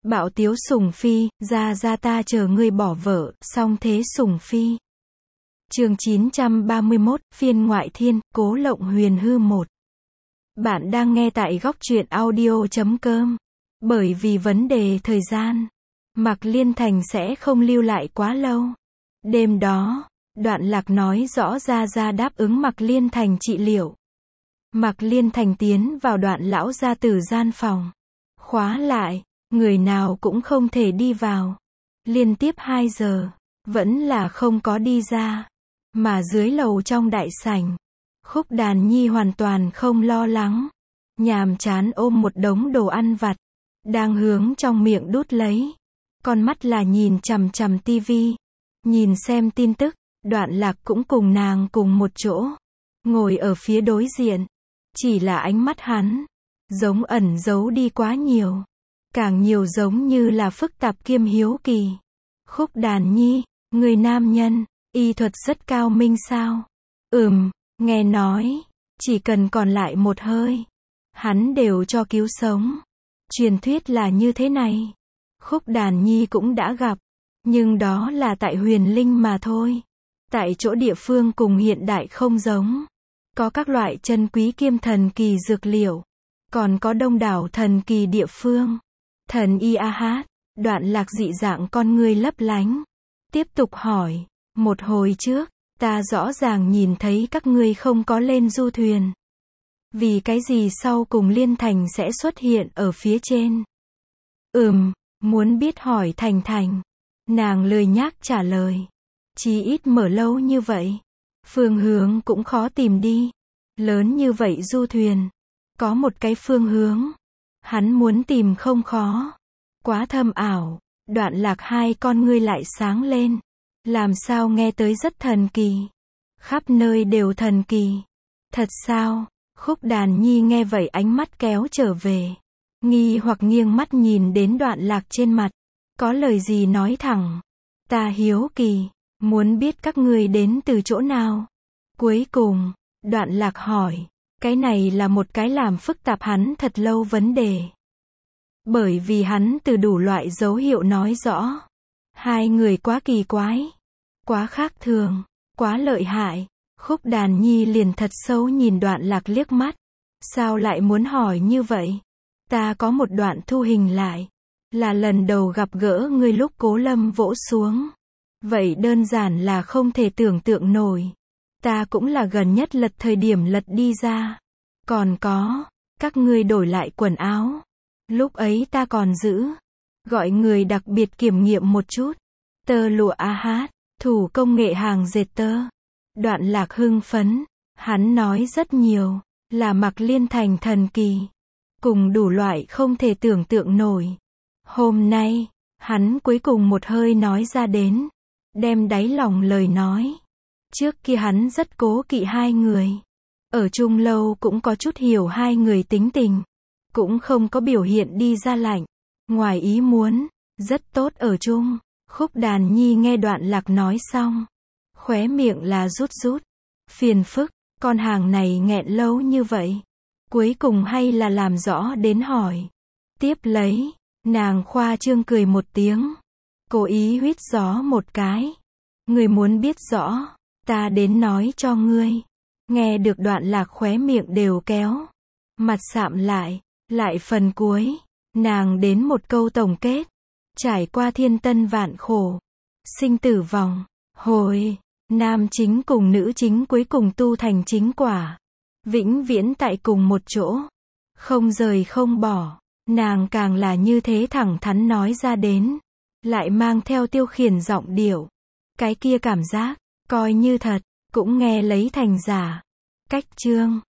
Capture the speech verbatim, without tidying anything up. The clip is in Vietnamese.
Bạo tiếu sủng phi, ra ra ta chờ ngươi bỏ vợ, song thế sủng phi. Chương chín trăm ba mươi mốt, phiên ngoại thiên, Cố Lộng Huyền Hư một. Bạn đang nghe tại góc truyện audio chấm com. Bởi vì vấn đề thời gian, Mạc Liên Thành sẽ không lưu lại quá lâu. Đêm đó, Đoạn Lạc nói rõ ra ra đáp ứng Mạc Liên Thành trị liệu. Mạc Liên Thành tiến vào Đoạn lão gia tử gian phòng, khóa lại, người nào cũng không thể đi vào. Liên tiếp hai giờ, vẫn là không có đi ra. Mà dưới lầu trong đại sảnh, Khúc Đàn Nhi hoàn toàn không lo lắng, nhàm chán ôm một đống đồ ăn vặt, đang hướng trong miệng đút lấy. Con mắt là nhìn chằm chằm tivi, nhìn xem tin tức. Đoạn Lạc cũng cùng nàng cùng một chỗ, ngồi ở phía đối diện. Chỉ là ánh mắt hắn, giống ẩn giấu đi quá nhiều. Càng nhiều giống như là phức tạp kiêm hiếu kỳ. Khúc Đàn Nhi, người nam nhân, y thuật rất cao minh sao? Ừm, nghe nói, chỉ cần còn lại một hơi, hắn đều cho cứu sống. Truyền thuyết là như thế này. Khúc Đàn Nhi cũng đã gặp, nhưng đó là tại Huyền Linh mà thôi. Tại chỗ địa phương cùng hiện đại không giống. Có các loại chân quý kiêm thần kỳ dược liệu, còn có đông đảo thần kỳ địa phương. Thần y a hát, Đoạn Lạc dị dạng con ngươi lấp lánh. Tiếp tục hỏi, một hồi trước, ta rõ ràng nhìn thấy các ngươi không có lên du thuyền. Vì cái gì sau cùng Liên Thành sẽ xuất hiện ở phía trên? Ừm, muốn biết hỏi Thành Thành. Nàng lười nhác trả lời. Chí ít mở lâu như vậy, phương hướng cũng khó tìm đi. Lớn như vậy du thuyền, có một cái phương hướng, hắn muốn tìm không khó. Quá thâm ảo. Đoạn Lạc hai con ngươi lại sáng lên. Làm sao nghe tới rất thần kỳ. Khắp nơi đều thần kỳ. Thật sao? Khúc Đàn Nhi nghe vậy ánh mắt kéo trở về. Nghi hoặc nghiêng mắt nhìn đến Đoạn Lạc trên mặt. Có lời gì nói thẳng. Ta hiếu kỳ, muốn biết các ngươi đến từ chỗ nào. Cuối cùng, Đoạn Lạc hỏi. Cái này là một cái làm phức tạp hắn thật lâu vấn đề. Bởi vì hắn từ đủ loại dấu hiệu nói rõ. Hai người quá kỳ quái, quá khác thường, quá lợi hại. Khúc Đàn Nhi liền thật sâu nhìn Đoạn Lạc liếc mắt. Sao lại muốn hỏi như vậy? Ta có một đoạn thu hình lại. Là lần đầu gặp gỡ ngươi lúc Cố Lâm vỗ xuống. Vậy đơn giản là không thể tưởng tượng nổi. Ta cũng là gần nhất lật thời điểm lật đi ra. Còn có, các ngươi đổi lại quần áo. Lúc ấy ta còn giữ. Gọi người đặc biệt kiểm nghiệm một chút. Tơ lụa a hát, thủ công nghệ hàng dệt tơ. Đoạn Lạc hưng phấn. Hắn nói rất nhiều. Là Mạc Liên Thành thần kỳ. Cùng đủ loại không thể tưởng tượng nổi. Hôm nay, hắn cuối cùng một hơi nói ra đến. Đem đáy lòng lời nói. Trước kia hắn rất cố kỵ hai người. Ở chung lâu cũng có chút hiểu hai người tính tình. Cũng không có biểu hiện đi ra lạnh. Ngoài ý muốn, rất tốt ở chung. Khúc Đàn Nhi nghe Đoạn Lạc nói xong. Khóe miệng là rút rút. Phiền phức, con hàng này nghẹn lâu như vậy. Cuối cùng hay là làm rõ đến hỏi. Tiếp lấy, nàng khoa trương cười một tiếng. Cố ý huýt gió một cái. Người muốn biết rõ, ta đến nói cho ngươi. Nghe được Đoạn Lạc khóe miệng đều kéo. Mặt sạm lại. Lại phần cuối, nàng đến một câu tổng kết. Trải qua thiên tân vạn khổ, sinh tử vòng, hồi, nam chính cùng nữ chính cuối cùng tu thành chính quả. Vĩnh viễn tại cùng một chỗ. Không rời không bỏ. Nàng càng là như thế thẳng thắn nói ra đến. Lại mang theo tiêu khiển giọng điệu. Cái kia cảm giác, coi như thật, cũng nghe lấy thành giả. Cách chương.